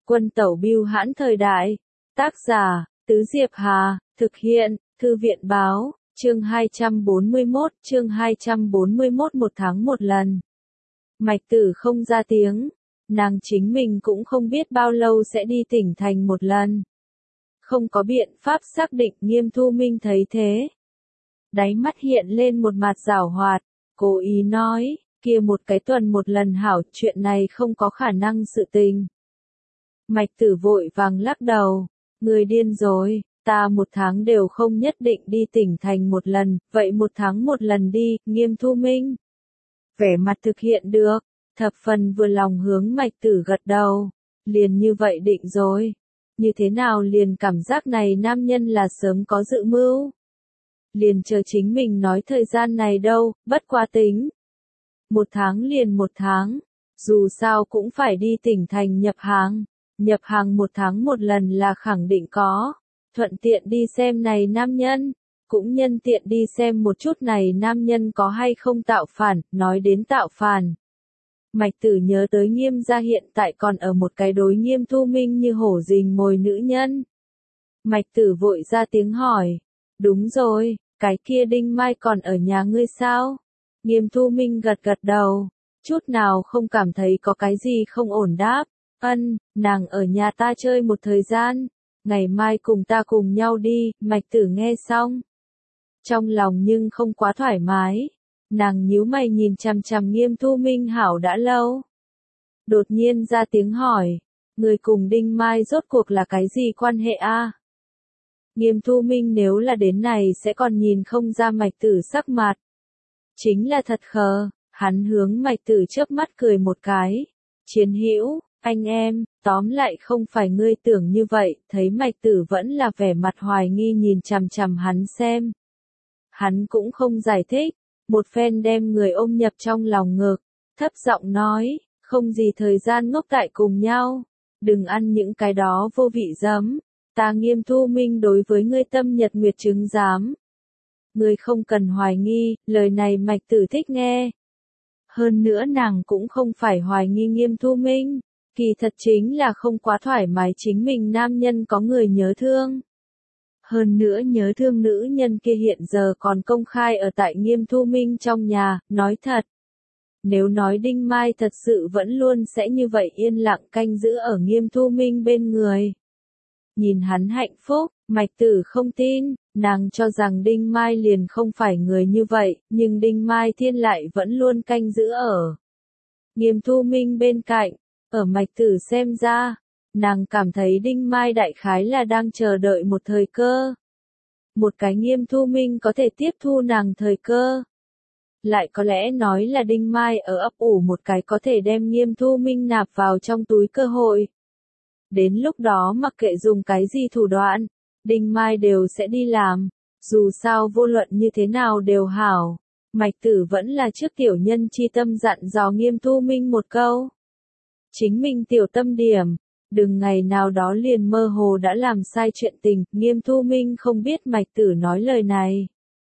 Quân tẩu bưu hãn thời đại. Tác giả, Tứ Diệp Hà, thực hiện, Thư viện báo, chương 241, một tháng một lần. Mạch Tử không ra tiếng, nàng chính mình cũng không biết bao lâu sẽ đi tỉnh thành một lần. Không có biện pháp xác định. Nghiêm Thu Minh thấy thế, đáy mắt hiện lên một mặt giảo hoạt, cố ý nói, kia một cái tuần một lần hảo, chuyện này không có khả năng sự tình. Mạch Tử vội vàng lắc đầu, người điên rồi, ta một tháng đều không nhất định đi tỉnh thành một lần, vậy một tháng một lần đi. Nghiêm Thu Minh vẻ mặt thực hiện được, thập phần vừa lòng hướng Mạch Tử gật đầu, liền như vậy định rồi. Như thế nào liền cảm giác này nam nhân là sớm có dự mưu. Liền chờ chính mình nói thời gian này đâu, bất quá tính. Một tháng liền một tháng, dù sao cũng phải đi tỉnh thành nhập hàng một tháng một lần là khẳng định có. Thuận tiện đi xem này nam nhân, cũng nhân tiện đi xem một chút này nam nhân có hay không tạo phản. Nói đến tạo phản, Mạch Tử nhớ tới Nghiêm gia hiện tại còn ở một cái đối Nghiêm Thu Minh như hổ rình mồi nữ nhân. Mạch Tử vội ra tiếng hỏi, đúng rồi, cái kia Đinh Mai còn ở nhà ngươi sao? Nghiêm Thu Minh gật gật đầu, chút nào không cảm thấy có cái gì không ổn đáp, nàng ở nhà ta chơi một thời gian, ngày mai cùng ta cùng nhau đi. Mạch Tử nghe xong, trong lòng nhưng không quá thoải mái. Nàng nhíu mày nhìn chằm chằm Nghiêm Thu Minh hảo đã lâu. Đột nhiên ra tiếng hỏi, người cùng Đinh Mai rốt cuộc là cái gì quan hệ a? Nghiêm Thu Minh nếu là đến này sẽ còn nhìn không ra Mạch Tử sắc mặt. Chính là thật khờ, hắn hướng Mạch Tử chớp mắt cười một cái. Chiến hữu, anh em, tóm lại không phải ngươi tưởng như vậy. Thấy Mạch Tử vẫn là vẻ mặt hoài nghi nhìn chằm chằm hắn xem. Hắn cũng không giải thích. Một phen đem người ôm nhập trong lòng ngực, thấp giọng nói, không gì thời gian ngốc tại cùng nhau, đừng ăn những cái đó vô vị giấm, ta Nghiêm Thu Minh đối với ngươi tâm nhật nguyệt chứng giám. Ngươi không cần hoài nghi, lời này Mạch Tử thích nghe. Hơn nữa nàng cũng không phải hoài nghi Nghiêm Thu Minh, kỳ thật chính là không quá thoải mái chính mình nam nhân có người nhớ thương. Hơn nữa nhớ thương nữ nhân kia hiện giờ còn công khai ở tại Nghiêm Thu Minh trong nhà. Nói thật, nếu nói Đinh Mai thật sự vẫn luôn sẽ như vậy yên lặng canh giữ ở Nghiêm Thu Minh bên người, nhìn hắn hạnh phúc, Mạch Tử không tin. Nàng cho rằng Đinh Mai liền không phải người như vậy, nhưng Đinh Mai Thiên lại vẫn luôn canh giữ ở Nghiêm Thu Minh bên cạnh. Ở Mạch Tử xem ra, nàng cảm thấy Đinh Mai đại khái là đang chờ đợi một thời cơ. Một cái Nghiêm Thu Minh có thể tiếp thu nàng thời cơ. Lại có lẽ nói là Đinh Mai ở ấp ủ một cái có thể đem Nghiêm Thu Minh nạp vào trong túi cơ hội. Đến lúc đó mặc kệ dùng cái gì thủ đoạn, Đinh Mai đều sẽ đi làm. Dù sao vô luận như thế nào đều hảo. Mạch Tử vẫn là trước tiểu nhân chi tâm dặn dò Nghiêm Thu Minh một câu. Chính mình tiểu tâm điểm. Đừng ngày nào đó liền mơ hồ đã làm sai chuyện tình. Nghiêm Thu Minh không biết Mạch Tử nói lời này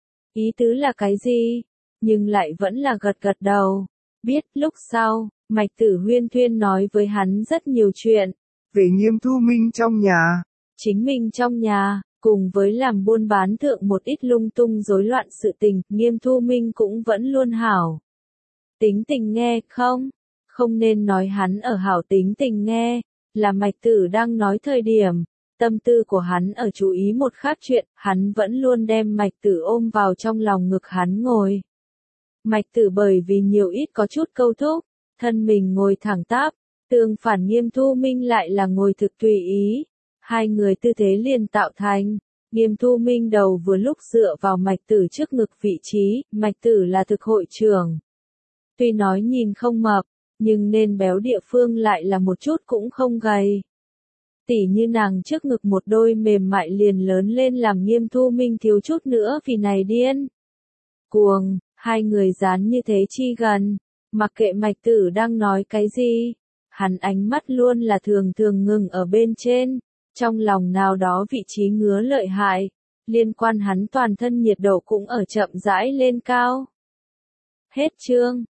ý tứ là cái gì, nhưng lại vẫn là gật gật đầu. Biết. Lúc sau, Mạch Tử huyên thuyên nói với hắn rất nhiều chuyện. Về Nghiêm Thu Minh trong nhà, chính mình trong nhà, cùng với làm buôn bán thượng một ít lung tung rối loạn sự tình. Nghiêm Thu Minh cũng vẫn luôn hảo tính tình nghe. Không nên nói hắn ở hảo tính tình nghe, là Mạch Tử đang nói thời điểm, tâm tư của hắn ở chú ý một khác chuyện. Hắn vẫn luôn đem Mạch Tử ôm vào trong lòng ngực hắn ngồi. Mạch Tử bởi vì nhiều ít có chút câu thúc, thân mình ngồi thẳng tắp, tương phản Nghiêm Thu Minh lại là ngồi thực tùy ý. Hai người tư thế liền tạo thành, Nghiêm Thu Minh đầu vừa lúc dựa vào Mạch Tử trước ngực vị trí. Mạch Tử là thực hội trưởng, tuy nói nhìn không mập, nhưng nên béo địa phương lại là một chút cũng không gầy. Tỉ như nàng trước ngực một đôi mềm mại liền lớn lên làm Nghiêm Thu Minh thiếu chút nữa vì này điên cuồng. Hai người dán như thế chi gần, mặc kệ Mạch Tử đang nói cái gì, hắn ánh mắt luôn là thường thường ngừng ở bên trên, trong lòng nào đó vị trí ngứa lợi hại, liên quan hắn toàn thân nhiệt độ cũng ở chậm rãi lên cao. Hết chương.